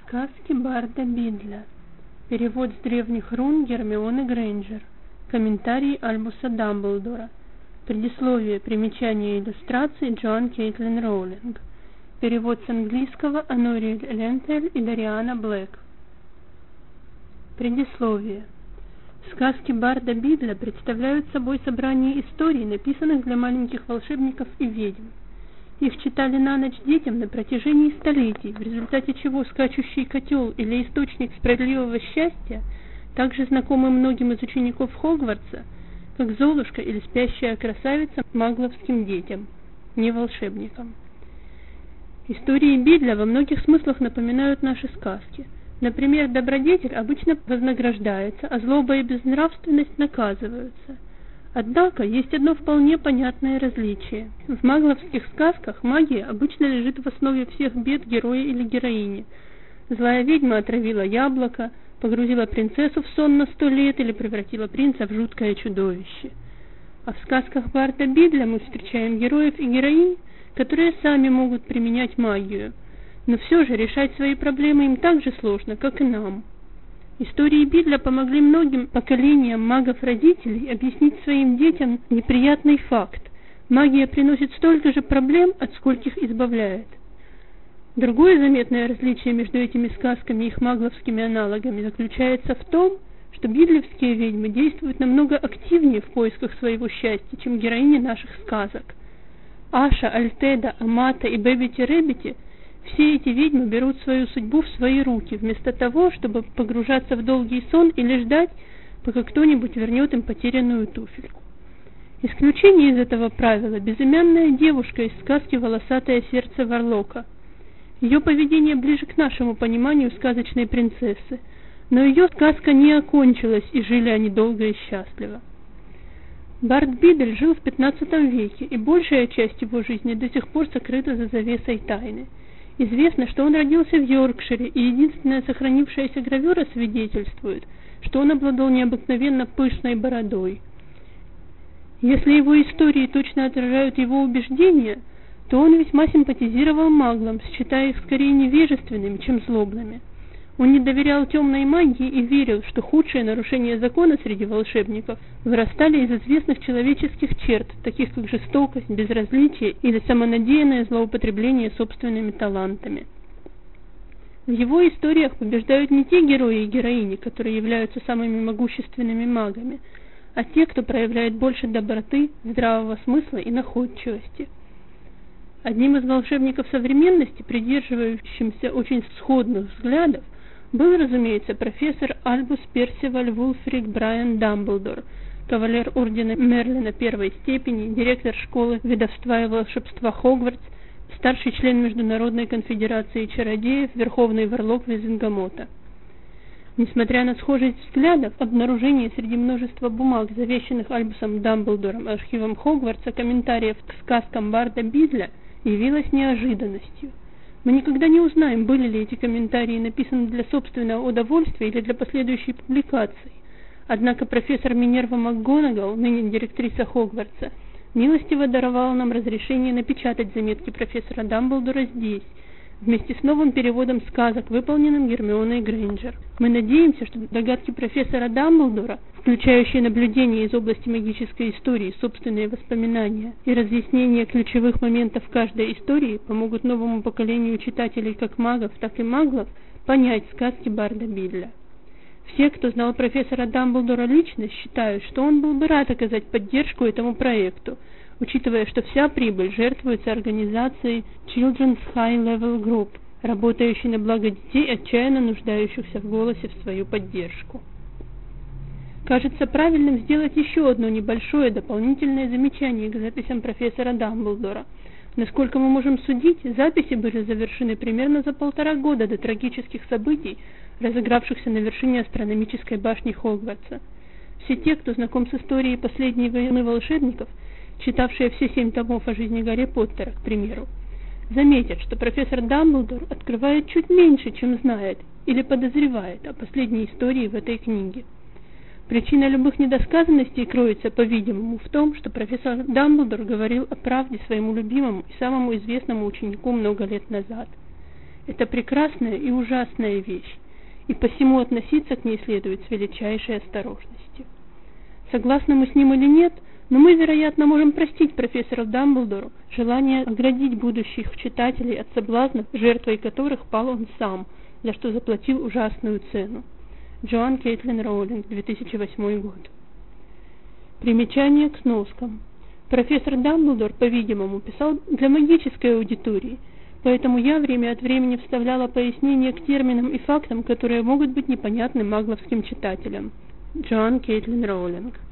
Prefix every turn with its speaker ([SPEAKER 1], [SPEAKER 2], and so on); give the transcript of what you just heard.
[SPEAKER 1] Сказки Барда Бидля. Перевод с древних рун Гермионы Грейнджер. Комментарий Альбуса Дамблдора. Предисловие, примечания и иллюстрации Джоан Кейтлин Роулинг. Перевод с английского Анориэль Лентель и Дариана Блэк. Предисловие. Сказки Барда Бидля представляют собой собрание историй, написанных для маленьких волшебников и ведьм. Их читали на ночь детям на протяжении столетий, в результате чего скачущий котел или источник справедливого счастья также знакомы многим из учеников Хогвартса, как Золушка или спящая красавица магловским детям, не волшебникам. Истории Бидля во многих смыслах напоминают наши сказки. Например, добродетель обычно вознаграждается, а злоба и безнравственность наказываются. Однако есть одно вполне понятное различие. В магловских сказках магия обычно лежит в основе всех бед героя или героини. Злая ведьма отравила яблоко, погрузила принцессу в сон на 100 лет или превратила принца в жуткое чудовище. А в сказках Барда Бидля мы встречаем героев и героинь, которые сами могут применять магию, но все же решать свои проблемы им так же сложно, как и нам. Истории Бидля помогли многим поколениям магов-родителей объяснить своим детям неприятный факт: магия приносит столько же проблем, от скольких избавляет. Другое заметное различие между этими сказками и их магловскими аналогами заключается в том, что бидлевские ведьмы действуют намного активнее в поисках своего счастья, чем героини наших сказок. Аша, Альтеда, Амата и Бэббити-Рэббити — все эти ведьмы берут свою судьбу в свои руки, вместо того, чтобы погружаться в долгий сон или ждать, пока кто-нибудь вернет им потерянную туфельку. Исключение из этого правила — безымянная девушка из сказки «Волосатое сердце Варлока». Ее поведение ближе к нашему пониманию сказочной принцессы, но ее сказка не окончилась, и жили они долго и счастливо. Бард Бидль жил в 15 веке, и большая часть его жизни до сих пор сокрыта за завесой тайны. Известно, что он родился в Йоркшире, и единственная сохранившаяся гравюра свидетельствует, что он обладал необыкновенно пышной бородой. Если его истории точно отражают его убеждения, то он весьма симпатизировал маглам, считая их скорее невежественными, чем злобными. Он не доверял темной магии и верил, что худшие нарушения закона среди волшебников вырастали из известных человеческих черт, таких как жестокость, безразличие или самонадеянное злоупотребление собственными талантами. В его историях побеждают не те герои и героини, которые являются самыми могущественными магами, а те, кто проявляет больше доброты, здравого смысла и находчивости. Одним из волшебников современности, придерживающимся очень сходных взглядов, был, разумеется, профессор Альбус Персиваль Вулфрик Брайан Дамблдор, кавалер ордена Мерлина первой степени, директор школы ведовства и волшебства Хогвартс, старший член Международной конфедерации чародеев, верховный варлок Визенгамота. Несмотря на схожесть взглядов, обнаружение среди множества бумаг, завещанных Альбусом Дамблдором архивом Хогвартса, комментариев к сказкам Барда Бидля явилось неожиданностью. Мы никогда не узнаем, были ли эти комментарии написаны для собственного удовольствия или для последующей публикации. Однако профессор Минерва МакГонагал, ныне директриса Хогвартса, милостиво даровала нам разрешение напечатать заметки профессора Дамблдора здесь, вместе с новым переводом сказок, выполненным Гермионой Грейнджер. Мы надеемся, что догадки профессора Дамблдора, включающие наблюдения из области магической истории, собственные воспоминания и разъяснение ключевых моментов каждой истории, помогут новому поколению читателей как магов, так и маглов понять сказки Барда Бидля. Все, кто знал профессора Дамблдора лично, считают, что он был бы рад оказать поддержку этому проекту, учитывая, что вся прибыль жертвуется организацией Children's High Level Group, работающей на благо детей, отчаянно нуждающихся в голосе в свою поддержку. Кажется правильным сделать еще одно небольшое дополнительное замечание к записям профессора Дамблдора. Насколько мы можем судить, записи были завершены примерно за 1,5 года до трагических событий, разыгравшихся на вершине астрономической башни Хогвартса. Все те, кто знаком с историей последней войны волшебников, читавшие все 7 томов о жизни Гарри Поттера, к примеру, заметят, что профессор Дамблдор открывает чуть меньше, чем знает или подозревает о последней истории в этой книге. Причина любых недосказанностей кроется, по-видимому, в том, что профессор Дамблдор говорил о правде своему любимому и самому известному ученику много лет назад. Это прекрасная и ужасная вещь, и посему относиться к ней следует с величайшей осторожностью. Согласны мы с ним или нет, но мы, вероятно, можем простить профессору Дамблдору желание оградить будущих читателей от соблазнов, жертвой которых пал он сам, за что заплатил ужасную цену. Джоан Кейтлин Роулинг, 2008 год. Примечание к сноскам. Профессор Дамблдор, по-видимому, писал для магической аудитории, поэтому я время от времени вставляла пояснения к терминам и фактам, которые могут быть непонятны магловским читателям. Джоан Кейтлин Роулинг.